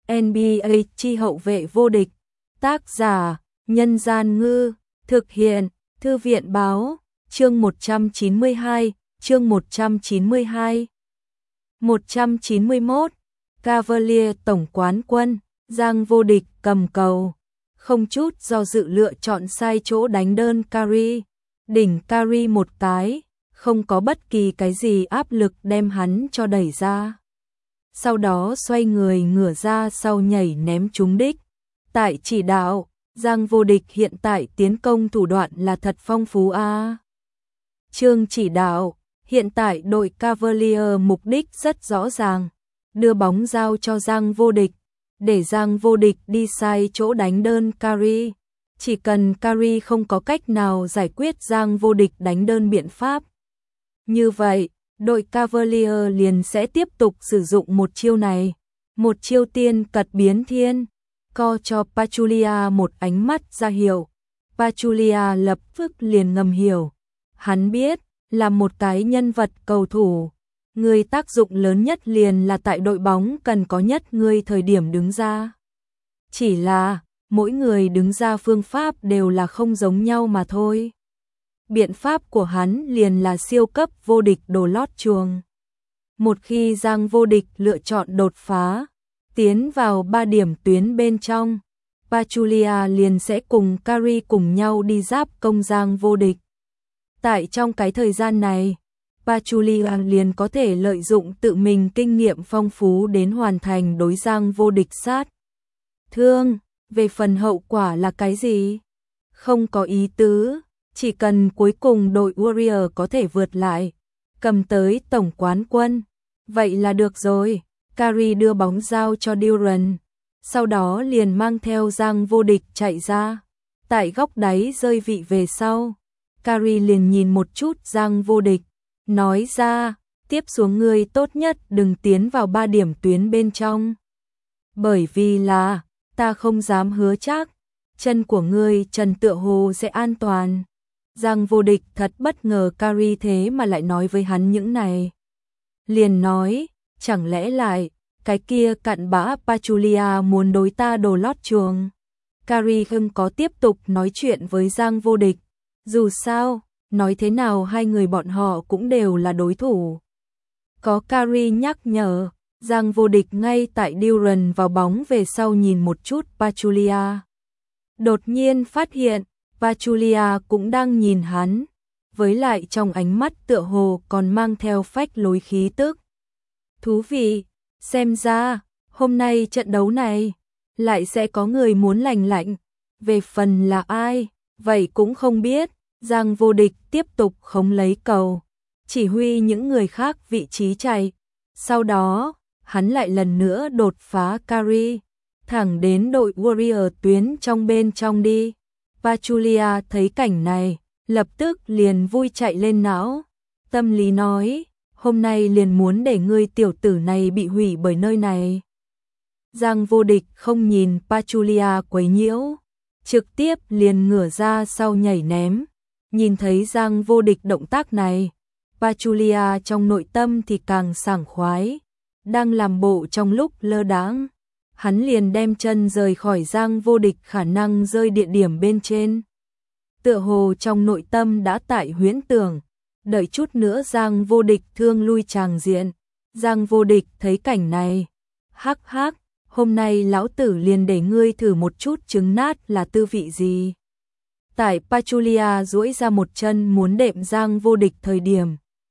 NBA chi hậu vệ vô địch. Tác giả: Nhân Gian Ngư. Thực hiện: Thư viện Báo. Chương 192. Chương 192. 191. Cavalier tổng quán quân. Giang vô địch cầm cầu, không chút do dự lựa chọn sai chỗ đánh đơn carry. Đỉnh carry một cái, không có bất kỳ cái gì áp lực đem hắn cho đẩy ra. Sau đó xoay người ngửa ra sau nhảy ném trúng đích. Tại chỉ đạo, Giang vô địch hiện tại tiến công thủ đoạn là thật phong phú a. Chương chỉ đạo, hiện tại đội Cavalier mục đích rất rõ ràng, đưa bóng giao cho Giang vô địch, để Giang vô địch đi sai chỗ đánh đơn carry. Chỉ cần carry không có cách nào giải quyết Giang vô địch đánh đơn biện pháp. Như vậy, đội Cavalier liền sẽ tiếp tục sử dụng một chiêu này. Một chiêu tiên cật biến thiên. Co cho Pachulia một ánh mắt ra hiệu. Pachulia lập tức liền ngầm hiểu. Hắn biết, là một cái nhân vật cầu thủ. Người tác dụng lớn nhất liền là tại đội bóng cần có nhất người thời điểm đứng ra. Chỉ là, mỗi người đứng ra phương pháp đều là không giống nhau mà thôi. Biện pháp của hắn liền là siêu cấp vô địch đồ lót chuồng. Một khi Giang vô địch lựa chọn đột phá, tiến vào 3 điểm tuyến bên trong, Pachulia liền sẽ cùng carry cùng nhau đi giáp công Giang vô địch. Tại trong cái thời gian này, Pachulia liền có thể lợi dụng tự mình kinh nghiệm phong phú đến hoàn thành đối Giang vô địch sát thương. Về phần hậu quả là cái gì? Không có ý tứ, chỉ cần cuối cùng đội Warrior có thể vượt lại, cầm tới tổng quán quân, vậy là được rồi. Curry đưa bóng giao cho Durant, sau đó liền mang theo Giang vô địch chạy ra. Tại góc đáy rơi vị về sau, Curry liền nhìn một chút Giang vô địch, nói ra, tiếp xuống ngươi tốt nhất đừng tiến vào 3 điểm tuyến bên trong. Bởi vì là, ta không dám hứa chắc, chân của ngươi trần tựa hồ sẽ an toàn. Giang vô địch thật bất ngờ Curry thế mà lại nói với hắn những này. Liền nói, chẳng lẽ lại, cái kia cặn bã Pachulia muốn đối ta đồ lót chuồng. Curry không có tiếp tục nói chuyện với Giang vô địch. Dù sao, nói thế nào hai người bọn họ cũng đều là đối thủ. Có Curry nhắc nhở, Giang vô địch ngay tại Durant vào bóng về sau nhìn một chút Pachulia. Đột nhiên phát hiện, Pachulia cũng đang nhìn hắn, với lại trong ánh mắt tựa hồ còn mang theo phách lối khí tức. Thú vị, xem ra, hôm nay trận đấu này, lại sẽ có người muốn lành lạnh. Về phần là ai, vậy cũng không biết. Giang vô địch tiếp tục khống lấy cầu, chỉ huy những người khác vị trí chạy. Sau đó, hắn lại lần nữa đột phá carry, thẳng đến đội Warrior tuyến trong bên trong đi. Pachulia thấy cảnh này, lập tức liền vui chạy lên não. Tâm lý nói, hôm nay liền muốn để ngươi tiểu tử này bị hủy bởi nơi này. Giang vô địch không nhìn Pachulia quấy nhiễu, trực tiếp liền ngửa ra sau nhảy ném. Nhìn thấy Giang vô địch động tác này, Pachulia trong nội tâm thì càng sảng khoái. Đang làm bộ trong lúc lơ đãng, hắn liền đem chân rời khỏi Giang vô địch khả năng rơi địa điểm bên trên. Tựa hồ trong nội tâm đã tại huyễn tưởng, đợi chút nữa Giang vô địch thương lui tràng diện. Giang vô địch thấy cảnh này, hắc hắc, hôm nay lão tử liền để ngươi thử một chút trứng nát là tư vị gì. Tại Pachulia duỗi ra một chân muốn đệm Giang vô địch thời điểm.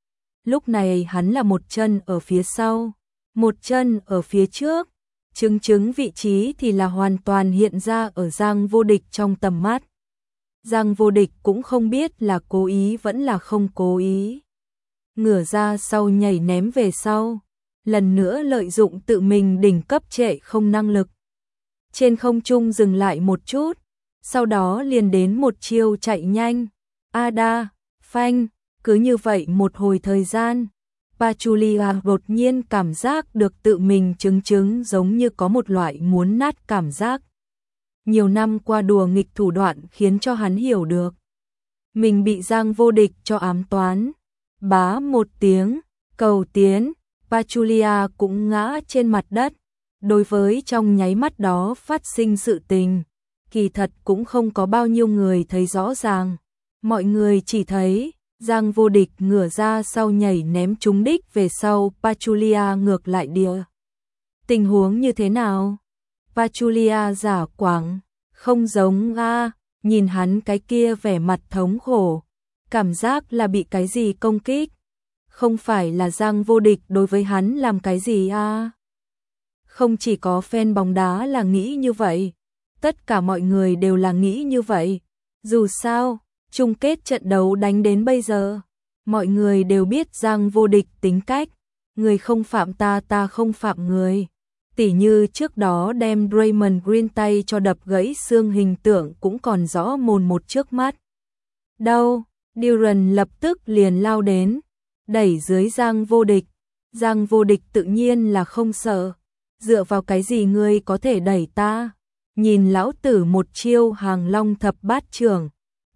Lúc này hắn là một chân ở phía sau, một chân ở phía trước, chứng vị trí thì là hoàn toàn hiện ra ở Giang vô địch trong tầm mắt. Giang vô địch cũng không biết là cố ý vẫn là không cố ý. Ngửa ra sau nhảy ném về sau, lần nữa lợi dụng tự mình đỉnh cấp trệ không năng lực. Trên không trung dừng lại một chút, sau đó liền đến một chiêu chạy nhanh. Ada, phanh, cứ như vậy một hồi thời gian. Pachulia đột nhiên cảm giác được tự mình chứng giống như có một loại muốn nát cảm giác. Nhiều năm qua đùa nghịch thủ đoạn khiến cho hắn hiểu được. Mình bị Giang vô địch cho ám toán. Bá một tiếng, cầu tiến, Pachulia cũng ngã trên mặt đất. Đối với trong nháy mắt đó phát sinh sự tình, kỳ thật cũng không có bao nhiêu người thấy rõ ràng. Mọi người chỉ thấy Giang Vô Địch ngửa ra sau nhảy ném trúng đích về sau, Pachulia ngược lại đĩa. Tình huống như thế nào? Pachulia giả quảng, không giống a, nhìn hắn cái kia vẻ mặt thống khổ, cảm giác là bị cái gì công kích. Không phải là Giang Vô Địch đối với hắn làm cái gì a? Không chỉ có fan bóng đá là nghĩ như vậy, tất cả mọi người đều là nghĩ như vậy. Dù sao, chung kết trận đấu đánh đến bây giờ, mọi người đều biết Giang Vô Địch tính cách, người không phạm ta, ta không phạm người. Tỉ như trước đó đem Draymond Green tay cho đập gãy xương hình tượng cũng còn rõ mồn một trước mắt. Đâu, Duran lập tức liền lao đến, đẩy dưới Giang Vô Địch. Giang Vô Địch tự nhiên là không sợ. Dựa vào cái gì ngươi có thể đẩy ta? Nhìn lão tử một chiêu hàng long thập bát trưởng.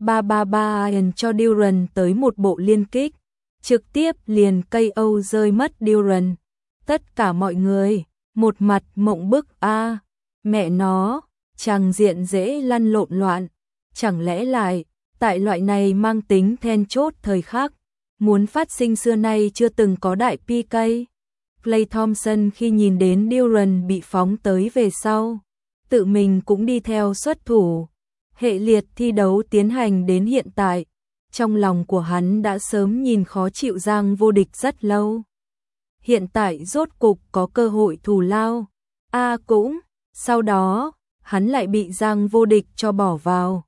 333 cho Duran tới một bộ liên kích. Trực tiếp liền KO rơi mất Duran. Tất cả mọi người, một mặt mộng bức a, mẹ nó, tràng diện dễ lăn lộn loạn. Chẳng lẽ lại, tại loại này mang tính then chốt thời khắc, muốn phát sinh xưa nay chưa từng có đại PK. Klay Thompson khi nhìn đến Duran bị phóng tới về sau, tự mình cũng đi theo xuất thủ. Hệ liệt thi đấu tiến hành đến hiện tại, trong lòng của hắn đã sớm nhìn khó chịu Giang Vô Địch rất lâu. Hiện tại rốt cục có cơ hội thù lao. Cũng, sau đó, hắn lại bị Giang Vô Địch cho bỏ vào.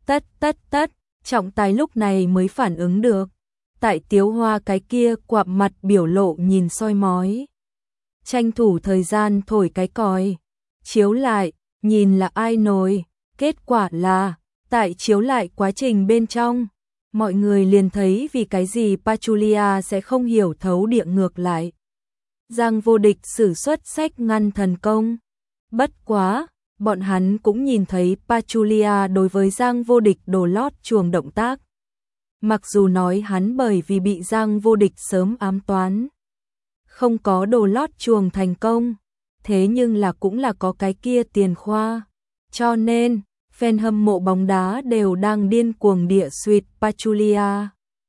Tất, trọng tài lúc này mới phản ứng được. Tại Tiếu Hoa cái kia quặp mặt biểu lộ nhìn soi mói. Tranh thủ thời gian thổi cái còi. Chiếu lại, nhìn là ai nổi. Kết quả là, tại chiếu lại quá trình bên trong, mọi người liền thấy vì cái gì Pachulia sẽ không hiểu thấu địa ngược lại. Giang Vô Địch sử xuất sách ngăn thần công. Bất quá, bọn hắn cũng nhìn thấy Pachulia đối với Giang Vô Địch đồ lót chuồng động tác. Mặc dù nói hắn bởi vì bị Giang Vô Địch sớm ám toán, không có đồ lót chuồng thành công, thế nhưng là cũng là có cái kia tiền khoa. Cho nên, fan hâm mộ bóng đá đều đang điên cuồng địa suýt Pachulia.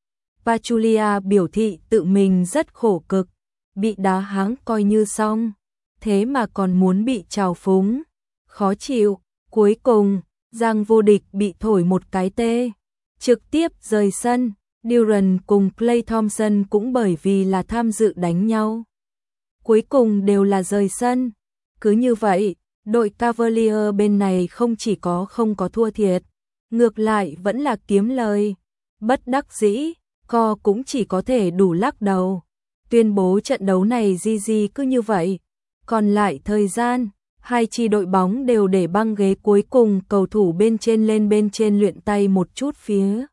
Pachulia biểu thị tự mình rất khổ cực, bị đá háng coi như xong, thế mà còn muốn bị trào phúng, khó chịu. Cuối cùng, Giang Vô Địch bị thổi một cái tê, trực tiếp rời sân. Duran cùng Klay Thompson cũng bởi vì là tham dự đánh nhau, cuối cùng đều là rời sân. Cứ như vậy, đội Cavalier bên này không chỉ không có thua thiệt, ngược lại vẫn là kiếm lời. Bất đắc dĩ, cũng chỉ có thể đủ lắc đầu, tuyên bố trận đấu này GG cứ như vậy. Còn lại thời gian, hai chi đội bóng đều để băng ghế cuối cùng, cầu thủ bên trên lên bên trên luyện tay một chút phía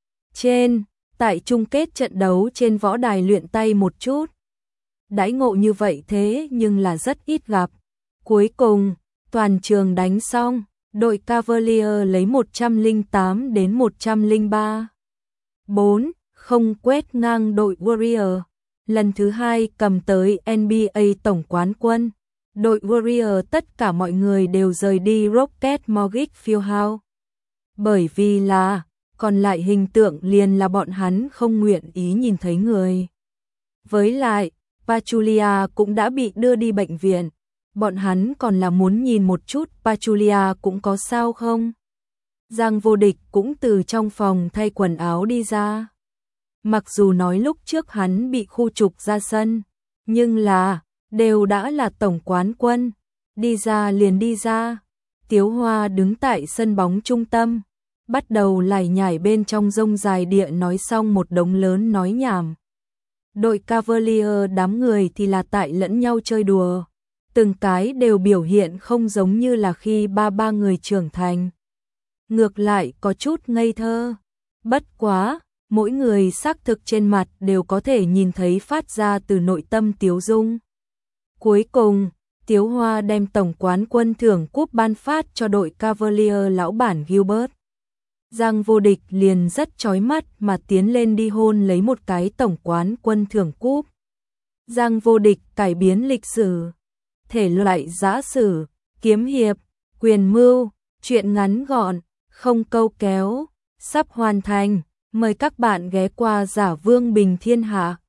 trên, tại chung kết trận đấu trên võ đài luyện tay một chút. Đãi ngộ như vậy thế nhưng là rất ít gặp. Cuối cùng, toàn trường đánh xong, đội Cavalier lấy 108 đến 103. 4, không quét ngang đội Warrior. Lần thứ hai cầm tới NBA tổng quán quân. Đội Warrior tất cả mọi người đều rời đi Rocket Mortgage Fieldhouse. Bởi vì là, còn lại hình tượng liền là bọn hắn không nguyện ý nhìn thấy người. Với lại, Pachulia cũng đã bị đưa đi bệnh viện. Bọn hắn còn là muốn nhìn một chút Pachulia cũng có sao không. Giang Vô Địch cũng từ trong phòng thay quần áo đi ra. Mặc dù nói lúc trước hắn bị khu trục ra sân, nhưng là, đều đã là tổng quán quân. Đi ra liền đi ra. Tiếu Hoa đứng tại sân bóng trung tâm, bắt đầu lải nhải bên trong rông dài địa nói xong một đống lớn nói nhảm. Đội Cavalier đám người thì là tại lẫn nhau chơi đùa. Từng cái đều biểu hiện không giống như là khi ba người trưởng thành. Ngược lại có chút ngây thơ. Bất quá, mỗi người xác thực trên mặt đều có thể nhìn thấy phát ra từ nội tâm tiếu dung. Cuối cùng, Tiếu Hoa đem tổng quán quân thưởng cúp ban phát cho đội Cavalier lão bản Gilbert. Giang Vô Địch liền rất chói mắt mà tiến lên đi hôn lấy một cái tổng quán quân thưởng cúp. Giang Vô Địch cải biến lịch sử. thể loại giã sử, kiếm hiệp, quyền mưu, truyện ngắn gọn, không câu kéo, sắp hoàn thành. Mời các bạn ghé qua Giả Vương Bình Thiên Hạ.